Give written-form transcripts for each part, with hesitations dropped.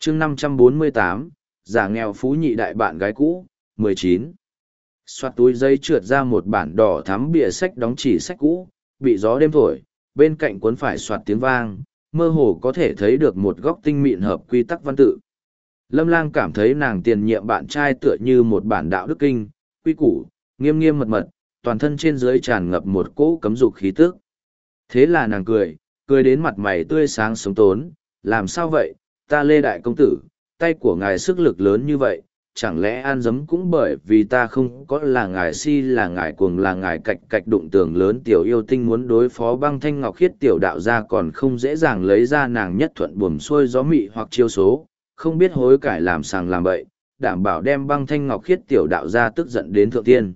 chương 548, giả nghèo phú nhị đại bạn gái cũ, 19. Xoát túi giấy trượt ra một bản đỏ thắm bìa sách đóng chỉ sách cũ, bị gió đêm thổi, bên cạnh cuốn phải soạt tiếng vang, mơ hồ có thể thấy được một góc tinh mịn hợp quy tắc văn tự. Lâm Lang cảm thấy nàng tiền nhiệm bạn trai tựa như một bản đạo đức kinh, quy củ, nghiêm nghiêm mật mật, toàn thân trên dưới tràn ngập một cỗ cấm dục khí tức. Thế là nàng cười đến mặt mày tươi sáng sống tốn, làm sao vậy, ta Lê Đại Công Tử, tay của ngài sức lực lớn như vậy, chẳng lẽ an dấm cũng bởi vì ta không có là ngài si là ngài cuồng là ngài cạch cạch đụng tường lớn tiểu yêu tinh muốn đối phó băng thanh ngọc khiết tiểu đạo ra còn không dễ dàng lấy ra nàng nhất thuận buồm xuôi gió mị hoặc chiêu số, không biết hối cải làm sàng làm bậy, đảm bảo đem băng thanh ngọc khiết tiểu đạo ra tức giận đến thượng thiên.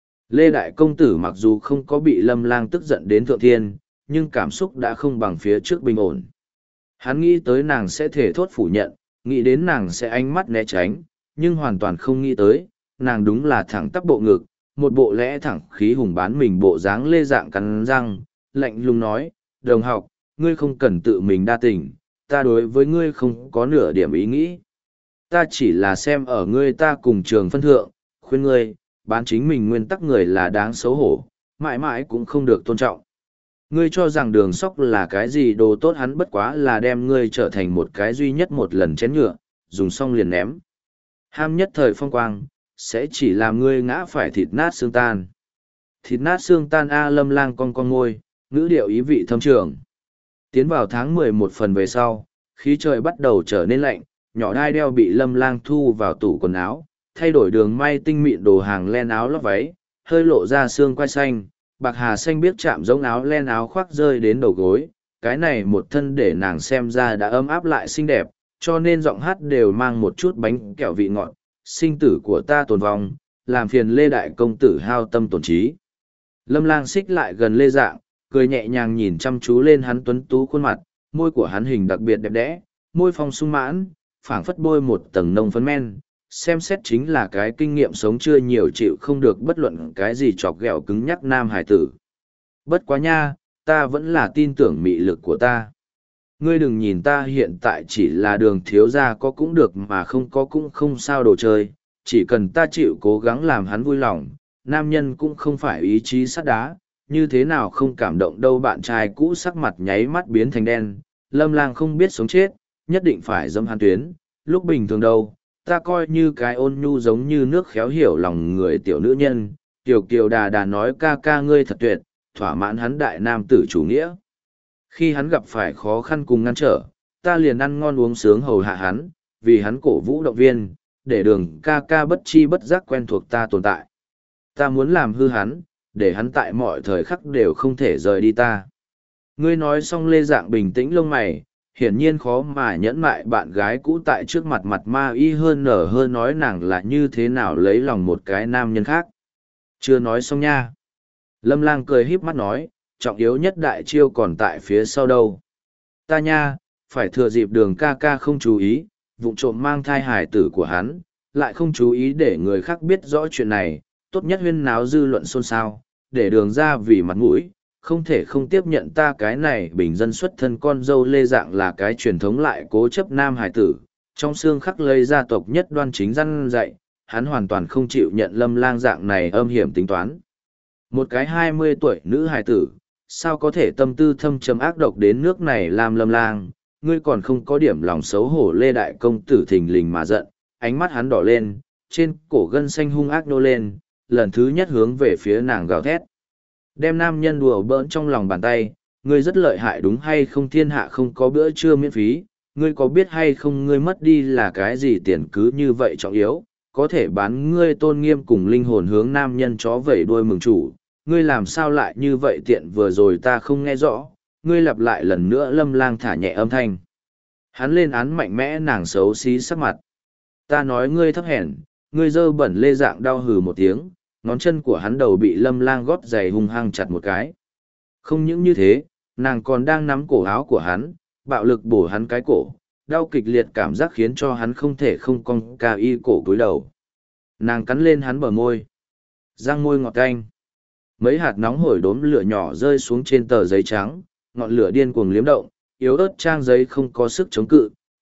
Lê Đại Công Tử mặc dù không có bị Lâm Lang tức giận đến thượng thiên, nhưng cảm xúc đã không bằng phía trước bình ổn. Hắn nghĩ tới nàng sẽ thể thốt phủ nhận, nghĩ đến nàng sẽ ánh mắt né tránh, nhưng hoàn toàn không nghĩ tới, nàng đúng là thẳng tắp bộ ngực, một bộ lẽ thẳng khí hùng bán mình bộ dáng lê dạng cắn răng, lạnh lùng nói, đồng học, ngươi không cần tự mình đa tình, ta đối với ngươi không có nửa điểm ý nghĩ. Ta chỉ là xem ở ngươi ta cùng trường phân thượng, khuyên ngươi, bán chính mình nguyên tắc người là đáng xấu hổ, mãi mãi cũng không được tôn trọng. Ngươi cho rằng đường sóc là cái gì đồ tốt hắn bất quá là đem ngươi trở thành một cái duy nhất một lần chén nhựa, dùng xong liền ném. Ham nhất thời phong quang, sẽ chỉ làm ngươi ngã phải thịt nát xương tan. Thịt nát xương tan A Lâm Lang con ngôi, ngữ điệu ý vị thâm trường. Tiến vào tháng 11 phần về sau, khí trời bắt đầu trở nên lạnh, nhỏ đai đeo bị Lâm Lang thu vào tủ quần áo, thay đổi đường may tinh mịn đồ hàng len áo lót váy, hơi lộ ra xương quai xanh, bạc hà xanh biếc chạm giống áo len áo khoác rơi đến đầu gối, cái này một thân để nàng xem ra đã ấm áp lại xinh đẹp, cho nên giọng hát đều mang một chút bánh kẹo vị ngọt, sinh tử của ta tồn vong, làm phiền Lê Đại Công Tử hao tâm tổn trí. Lâm Lang xích lại gần Lê Dạng, cười nhẹ nhàng nhìn chăm chú lên hắn tuấn tú khuôn mặt, môi của hắn hình đặc biệt đẹp đẽ, môi phong sung mãn, phảng phất bôi một tầng nồng phấn men, xem xét chính là cái kinh nghiệm sống chưa nhiều chịu không được bất luận cái gì chọc ghẹo cứng nhắc nam hải tử. Bất quá nha, ta vẫn là tin tưởng mị lực của ta. Ngươi đừng nhìn ta hiện tại chỉ là đường thiếu gia có cũng được mà không có cũng không sao đồ chơi, chỉ cần ta chịu cố gắng làm hắn vui lòng, nam nhân cũng không phải ý chí sắt đá, như thế nào không cảm động đâu. Bạn trai cũ sắc mặt nháy mắt biến thành đen, Lâm Lang không biết sống chết, nhất định phải dâm hắn tuyến, lúc bình thường đâu, ta coi như cái ôn nhu giống như nước khéo hiểu lòng người tiểu nữ nhân, kiều kiều đà đà nói ca ca ngươi thật tuyệt, thỏa mãn hắn đại nam tử chủ nghĩa. Khi hắn gặp phải khó khăn cùng ngăn trở, ta liền ăn ngon uống sướng hầu hạ hắn, vì hắn cổ vũ động viên, để đường ca ca bất chi bất giác quen thuộc ta tồn tại. Ta muốn làm hư hắn, để hắn tại mọi thời khắc đều không thể rời đi ta. Ngươi nói xong Lê Dạng bình tĩnh lông mày, hiển nhiên khó mà nhẫn mại bạn gái cũ tại trước mặt mặt ma y hơn nở hơn nói nàng là như thế nào lấy lòng một cái nam nhân khác. Chưa nói xong nha. Lâm Lang cười híp mắt nói, trọng yếu nhất đại chiêu còn tại phía sau đâu. Ta nha, phải thừa dịp đường ca ca không chú ý, vụng trộm mang thai hài tử của hắn, lại không chú ý để người khác biết rõ chuyện này, tốt nhất huyên náo dư luận xôn xao, để đường ra vì mặt mũi, không thể không tiếp nhận ta cái này bình dân xuất thân con dâu Lê Dạng là cái truyền thống lại cố chấp nam hài tử, trong xương khắc lây gia tộc nhất đoan chính răn dạy, hắn hoàn toàn không chịu nhận Lâm Lang dạng này âm hiểm tính toán. Một cái 20 tuổi nữ hài tử, sao có thể tâm tư thâm trầm ác độc đến nước này làm Lâm Lang, ngươi còn không có điểm lòng xấu hổ. Lê Đại Công Tử thình lình mà giận, ánh mắt hắn đỏ lên, trên cổ gân xanh hung ác nô lên, lần thứ nhất hướng về phía nàng gào thét. Đem nam nhân đùa bỡn trong lòng bàn tay, ngươi rất lợi hại đúng hay không, thiên hạ không có bữa trưa miễn phí, ngươi có biết hay không ngươi mất đi là cái gì tiền cứ như vậy trọng yếu, có thể bán ngươi tôn nghiêm cùng linh hồn hướng nam nhân chó vẩy đuôi mừng chủ, ngươi làm sao lại như vậy tiện, vừa rồi ta không nghe rõ, ngươi lặp lại lần nữa. Lâm Lang thả nhẹ âm thanh. Hắn lên án mạnh mẽ nàng xấu xí sắc mặt. Ta nói ngươi thấp hèn, ngươi dơ bẩn. Lê Dạng đau hừ một tiếng, ngón chân của hắn đầu bị Lâm Lang gót giày hung hăng chặt một cái. Không những như thế, nàng còn đang nắm cổ áo của hắn, bạo lực bổ hắn cái cổ, đau kịch liệt cảm giác khiến cho hắn không thể không cong ca y cổ cúi đầu. Nàng cắn lên hắn bờ môi, răng môi ngọt canh. Mấy hạt nóng hổi đốm lửa nhỏ rơi xuống trên tờ giấy trắng, ngọn lửa điên cuồng liếm động, yếu ớt trang giấy không có sức chống cự,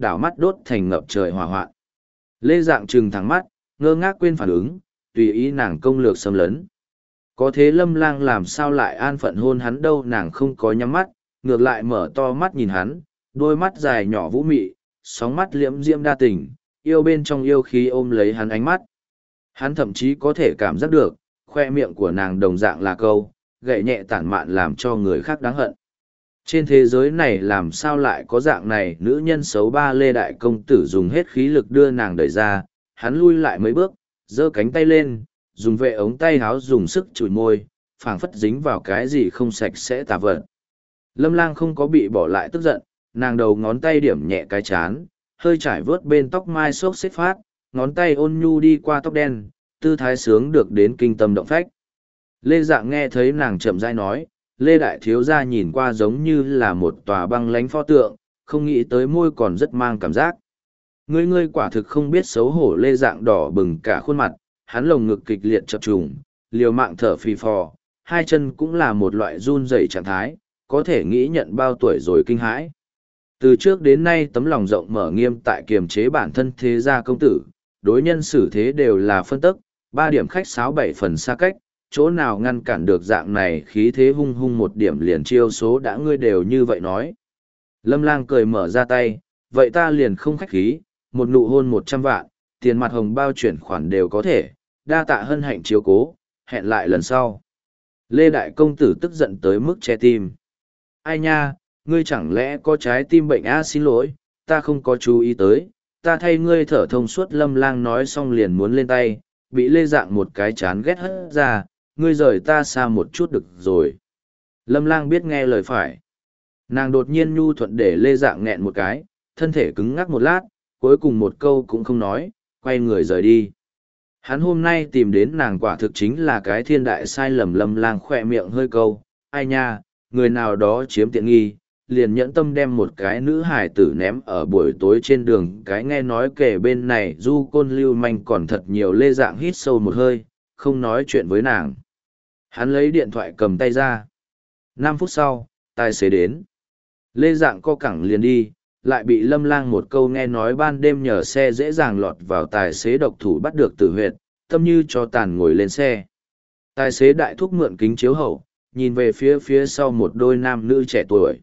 đảo mắt đốt thành ngập trời hỏa hoạn. Lê Dạng trừng thẳng mắt, ngơ ngác quên phản ứng, tùy ý nàng công lược xâm lấn. Có thế Lâm Lang làm sao lại an phận hôn hắn đâu, nàng không có nhắm mắt, ngược lại mở to mắt nhìn hắn, đôi mắt dài nhỏ vũ mị, sóng mắt liễm diễm đa tình, yêu bên trong yêu khí ôm lấy hắn ánh mắt. Hắn thậm chí có thể cảm giác được, khoe miệng của nàng đồng dạng là câu, gậy nhẹ tản mạn làm cho người khác đáng hận. Trên thế giới này làm sao lại có dạng này nữ nhân xấu ba. Lê Đại Công Tử dùng hết khí lực đưa nàng đẩy ra, hắn lui lại mấy bước, giơ cánh tay lên, dùng vệ ống tay háo dùng sức chùi môi, phảng phất dính vào cái gì không sạch sẽ tà vật. Lâm Lang không có bị bỏ lại tức giận, nàng đầu ngón tay điểm nhẹ cái chán, hơi trải vớt bên tóc mai xốc xếp phát, ngón tay ôn nhu đi qua tóc đen, tư thái sướng được đến kinh tâm động phách. Lê Dạng nghe thấy nàng chậm rãi nói, Lê Đại Thiếu Gia nhìn qua giống như là một tòa băng lánh pho tượng, không nghĩ tới môi còn rất mang cảm giác. Ngươi quả thực không biết xấu hổ. Lê Dạng đỏ bừng cả khuôn mặt, hắn lồng ngực kịch liệt chập trùng, liều mạng thở phì phò, hai chân cũng là một loại run rẩy trạng thái, có thể nghĩ nhận bao tuổi rồi kinh hãi. Từ trước đến nay tấm lòng rộng mở nghiêm tại kiềm chế bản thân thế gia công tử, đối nhân xử thế đều là phân tức, 3 điểm khách sáo 7 phần xa cách, chỗ nào ngăn cản được dạng này khí thế hung hung một điểm liền chiêu số đã. Ngươi đều như vậy nói. Lâm Lang cười mở ra tay, vậy ta liền không khách khí, một nụ hôn 100 vạn, tiền mặt hồng bao chuyển khoản đều có thể, đa tạ hân hạnh chiếu cố, hẹn lại lần sau. Lê Đại Công Tử tức giận tới mức che tim. Ai nha, ngươi chẳng lẽ có trái tim bệnh a? Xin lỗi, ta không có chú ý tới, ta thay ngươi thở thông suốt. Lâm Lang nói xong liền muốn lên tay, bị Lê Dạng một cái chán ghét hất ra, ngươi rời ta xa một chút được rồi. Lâm Lang biết nghe lời phải. Nàng đột nhiên nhu thuận để Lê Dạng nghẹn một cái, thân thể cứng ngắc một lát, cuối cùng một câu cũng không nói, quay người rời đi. Hắn hôm nay tìm đến nàng quả thực chính là cái thiên đại sai lầm. Lâm Lang khỏe miệng hơi câu, ai nha, người nào đó chiếm tiện nghi, liền nhẫn tâm đem một cái nữ hài tử ném ở buổi tối trên đường cái. Nghe nói kể bên này du côn lưu manh còn thật nhiều. Lê Dạng hít sâu một hơi, không nói chuyện với nàng. Hắn lấy điện thoại cầm tay ra. 5 phút sau, tài xế đến. Lê Dạng co cẳng liền đi, lại bị Lâm Lang một câu nghe nói ban đêm nhờ xe dễ dàng lọt vào tài xế độc thủ bắt được tử huyệt, tâm như cho tàn ngồi lên xe. Tài xế đại thúc mượn kính chiếu hậu, nhìn về phía sau một đôi nam nữ trẻ tuổi.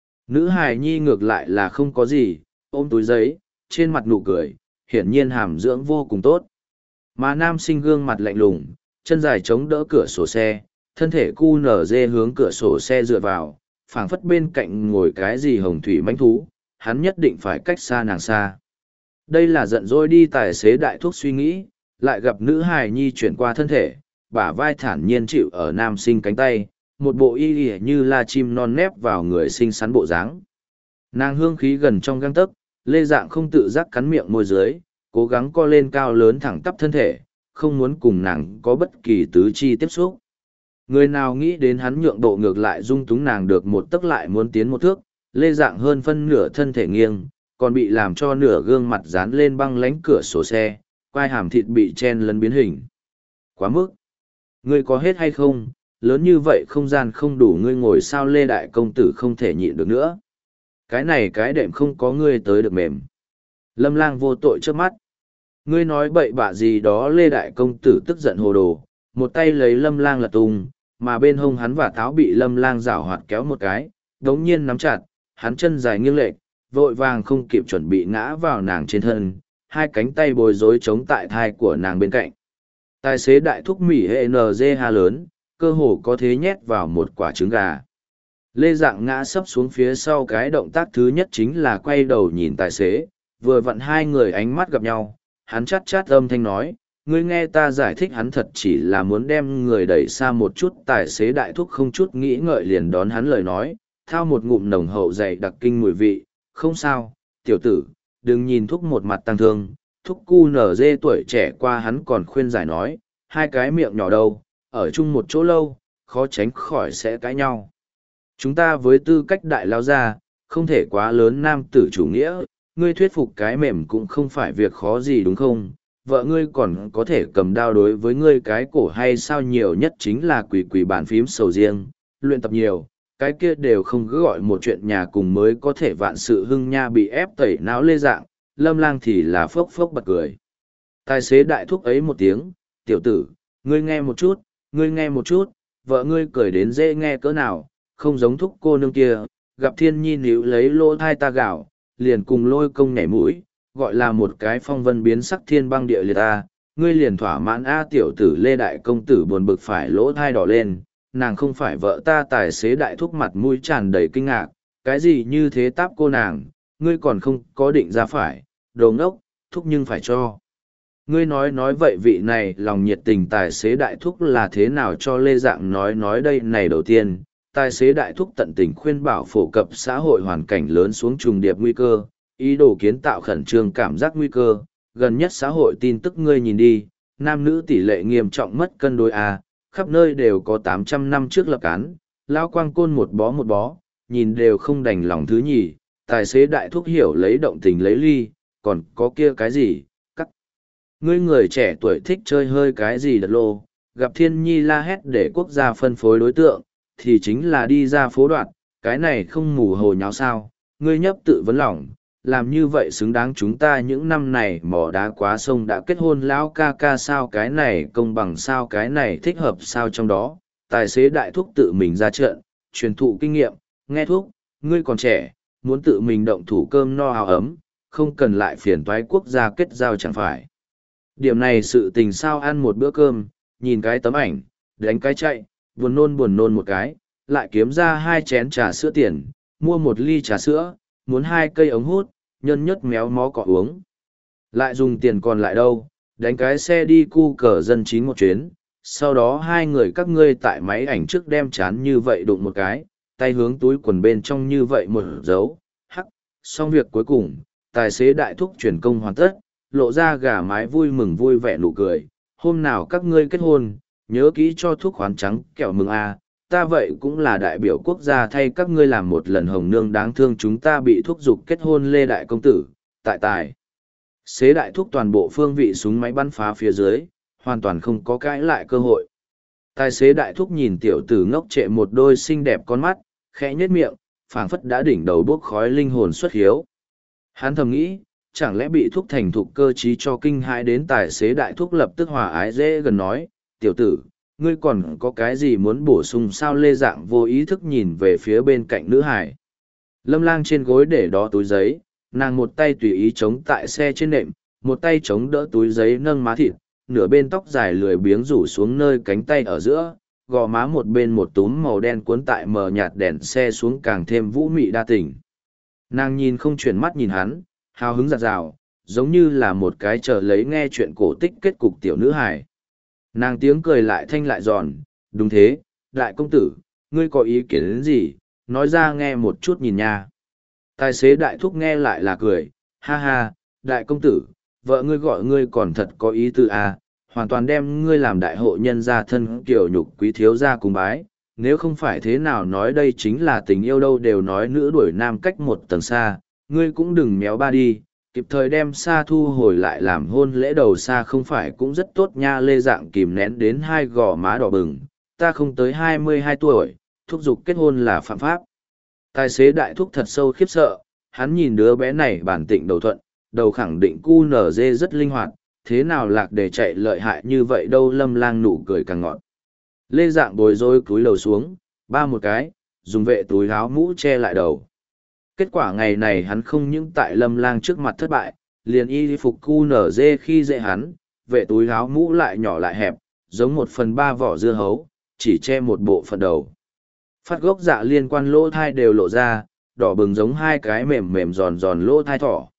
Nữ hài nhi ngược lại là không có gì, ôm túi giấy, trên mặt nụ cười, hiển nhiên hàm dưỡng vô cùng tốt. Mà nam sinh gương mặt lạnh lùng, chân dài chống đỡ cửa sổ xe, thân thể cu nở dê hướng cửa sổ xe dựa vào, phảng phất bên cạnh ngồi cái gì hồng thủy mãnh thú, hắn nhất định phải cách xa nàng xa. Đây là giận dỗi đi. Tài xế đại thúc suy nghĩ, lại gặp nữ hài nhi chuyển qua thân thể, bả vai thản nhiên chịu ở nam sinh cánh tay, một bộ y y như là chim non nép vào người xinh xắn bộ dáng. Nàng hương khí gần trong gang tấc, Lê Dạng không tự giác cắn miệng môi dưới, cố gắng co lên cao lớn thẳng tắp thân thể, không muốn cùng nàng có bất kỳ tứ chi tiếp xúc. Người nào nghĩ đến hắn nhượng độ ngược lại dung túng nàng được một tấc lại muốn tiến một thước. Lê Dạng hơn phân nửa thân thể nghiêng, còn bị làm cho nửa gương mặt dán lên băng lánh cửa sổ xe, quai hàm thịt bị chen lấn biến hình. Quá mức! Ngươi có hết hay không? Lớn như vậy không gian không đủ ngươi ngồi sao? Lê Đại Công Tử không thể nhịn được nữa. Cái này cái đệm không có ngươi tới được mềm. Lâm Lang vô tội trước mắt. Ngươi nói bậy bạ gì đó? Lê Đại Công Tử tức giận hồ đồ, một tay lấy Lâm Lang lật tung, mà bên hông hắn và táo bị Lâm Lang giảo hoạt kéo một cái, đống nhiên nắm chặt, hắn chân dài nghiêng lệch, vội vàng không kịp chuẩn bị ngã vào nàng trên thân, hai cánh tay bối rối chống tại thai của nàng bên cạnh. Tài xế đại thúc mỉ hệ NGH lớn, cơ hồ có thế nhét vào một quả trứng gà. Lê Dạng ngã sấp xuống phía sau, cái động tác thứ nhất chính là quay đầu nhìn tài xế, vừa vặn hai người ánh mắt gặp nhau, hắn chát chát âm thanh nói, ngươi nghe ta giải thích. Hắn thật chỉ là muốn đem người đẩy xa một chút. Tài xế đại thúc không chút nghĩ ngợi liền đón hắn lời nói, thao một ngụm nồng hậu dày đặc kinh mùi vị, không sao, tiểu tử, đừng nhìn thúc một mặt tăng thương. Thúc cu nở dê tuổi trẻ qua hắn còn khuyên giải nói, hai cái miệng nhỏ đâu, ở chung một chỗ lâu, khó tránh khỏi sẽ cãi nhau. Chúng ta với tư cách đại lao gia, không thể quá lớn nam tử chủ nghĩa, ngươi thuyết phục cái mềm cũng không phải việc khó gì đúng không? Vợ ngươi còn có thể cầm đao đối với ngươi cái cổ hay sao? Nhiều nhất chính là quỳ bàn phím sầu riêng, luyện tập nhiều, cái kia đều không cứ gọi một chuyện nhà cùng mới có thể vạn sự hưng nha bị ép tẩy não lê dạng, Lâm Lang thì là phốc phốc bật cười. Tài xế đại thúc ấy một tiếng, tiểu tử, ngươi nghe một chút, ngươi nghe một chút, vợ ngươi cười đến dễ nghe cỡ nào, không giống thúc cô nương kia, gặp thiên nhi níu lấy lỗ thai ta gạo, liền cùng lôi công nhảy mũi, gọi là một cái phong vân biến sắc thiên băng địa liệt ta, ngươi liền thỏa mãn a tiểu tử lê đại công tử buồn bực phải lỗ thai đỏ lên, nàng không phải vợ ta. Tài xế đại thúc mặt mũi tràn đầy kinh ngạc, cái gì như thế táp cô nàng, ngươi còn không có định ra phải, đồ ngốc, thúc nhưng phải cho. Ngươi nói vậy vị này lòng nhiệt tình tài xế đại thúc là thế nào cho lê dạng nói đây này. Đầu tiên, tài xế đại thúc tận tình khuyên bảo phổ cập xã hội hoàn cảnh lớn xuống trùng điệp nguy cơ, ý đồ kiến tạo khẩn trương cảm giác nguy cơ, gần nhất xã hội tin tức ngươi nhìn đi, nam nữ tỷ lệ nghiêm trọng mất cân đối a, khắp nơi đều có 800 năm trước lập án, lao quang côn một bó, nhìn đều không đành lòng thứ nhì. Tài xế đại thúc hiểu lấy động tình lấy ly, còn có kia cái gì, cắt. Ngươi người trẻ tuổi thích chơi hơi cái gì đật lô, gặp thiên nhi la hét để quốc gia phân phối đối tượng, thì chính là đi ra phố đoạn, cái này không mù hồ nháo sao, ngươi nhấp tự vấn lòng, làm như vậy xứng đáng chúng ta những năm này mỏ đá quá sông đã kết hôn lão ca ca sao, cái này công bằng sao, cái này thích hợp sao. Trong đó tài xế đại thúc tự mình ra trận truyền thụ kinh nghiệm, nghe thuốc, ngươi còn trẻ, muốn tự mình động thủ cơm no áo ấm, không cần lại phiền toái quốc gia kết giao chẳng phải. Điểm này sự tình sao, ăn một bữa cơm, nhìn cái tấm ảnh, đánh cái chạy, buồn nôn một cái, lại kiếm ra 2 chén trà sữa tiền, mua 1 ly trà sữa, muốn 2 cây ống hút, nhân nhất méo mó cọ uống. Lại dùng tiền còn lại đâu, đánh cái xe đi cu cờ dân chín một chuyến, sau đó 2 người các ngươi tại máy ảnh trước đem chán như vậy đụng một cái, tay hướng túi quần bên trong như vậy một dấu, hắc, xong việc cuối cùng, tài xế đại thúc chuyển công hoàn tất, lộ ra gà mái vui mừng vui vẻ nụ cười, hôm nào các ngươi kết hôn, nhớ kỹ cho thuốc khoán trắng kẹo mừng a, ta vậy cũng là đại biểu quốc gia thay các ngươi làm một lần hồng nương đáng thương chúng ta bị thúc giục kết hôn lê đại công tử, tài xế đại thúc toàn bộ phương vị súng máy bắn phá phía dưới, hoàn toàn không có cãi lại cơ hội. Tài xế đại thúc nhìn tiểu tử ngốc trệ một đôi xinh đẹp con mắt, khẽ nhếch miệng, phảng phất đã đỉnh đầu bốc khói linh hồn xuất hiếu. Hắn thầm nghĩ, chẳng lẽ bị thúc thành thục cơ trí cho kinh hãi đến. Tài xế đại thúc lập tức hòa ái dễ gần nói, tiểu tử, ngươi còn có cái gì muốn bổ sung sao. Lê dạng vô ý thức nhìn về phía bên cạnh nữ hải. Lâm Lang trên gối để đó túi giấy, nàng một tay tùy ý chống tại xe trên nệm, một tay chống đỡ túi giấy nâng má thịt, nửa bên tóc dài lười biếng rủ xuống nơi cánh tay ở giữa, gò má một bên một túm màu đen cuốn tại mờ nhạt đèn xe xuống càng thêm vũ mị đa tình. Nàng nhìn không chuyển mắt nhìn hắn, hào hứng rạt rào, giống như là một cái chờ lấy nghe chuyện cổ tích kết cục tiểu nữ hài. Nàng tiếng cười lại thanh lại giòn, đúng thế, đại công tử, ngươi có ý kiến đến gì, nói ra nghe một chút nhìn nha. Tài xế đại thúc nghe lại là cười, ha ha, đại công tử, vợ ngươi gọi ngươi còn thật có ý tư à, hoàn toàn đem ngươi làm đại hộ nhân gia thân kiểu nhục quý thiếu gia cùng bái, nếu không phải thế nào nói đây chính là tình yêu đâu, đều nói nữ đuổi nam cách một tầng xa, ngươi cũng đừng méo ba đi, kịp thời đem xa thu hồi lại làm hôn lễ đầu xa không phải cũng rất tốt nha. Lê dạng kìm nén đến 2 gò má đỏ bừng, ta không tới 22 tuổi, thúc giục kết hôn là phạm pháp. Tài xế đại thúc thật sâu khiếp sợ, hắn nhìn đứa bé này bản tịnh đầu thuận, đầu khẳng định QNZ rất linh hoạt, thế nào lạc để chạy lợi hại như vậy đâu. Lâm Lang nụ cười càng ngọt. Lê dạng bồi rối cúi đầu xuống, ba một cái, dùng vệ túi áo mũ che lại đầu. Kết quả ngày này hắn không những tại Lâm Lang trước mặt thất bại, liền y phục QNZ khi dễ hắn, vệ túi áo mũ lại nhỏ lại hẹp, giống 1/3 vỏ dưa hấu, chỉ che một bộ phận đầu. Phát gốc dạ liên quan lỗ thai đều lộ ra, đỏ bừng giống 2 cái mềm mềm giòn giòn lỗ thai thỏ.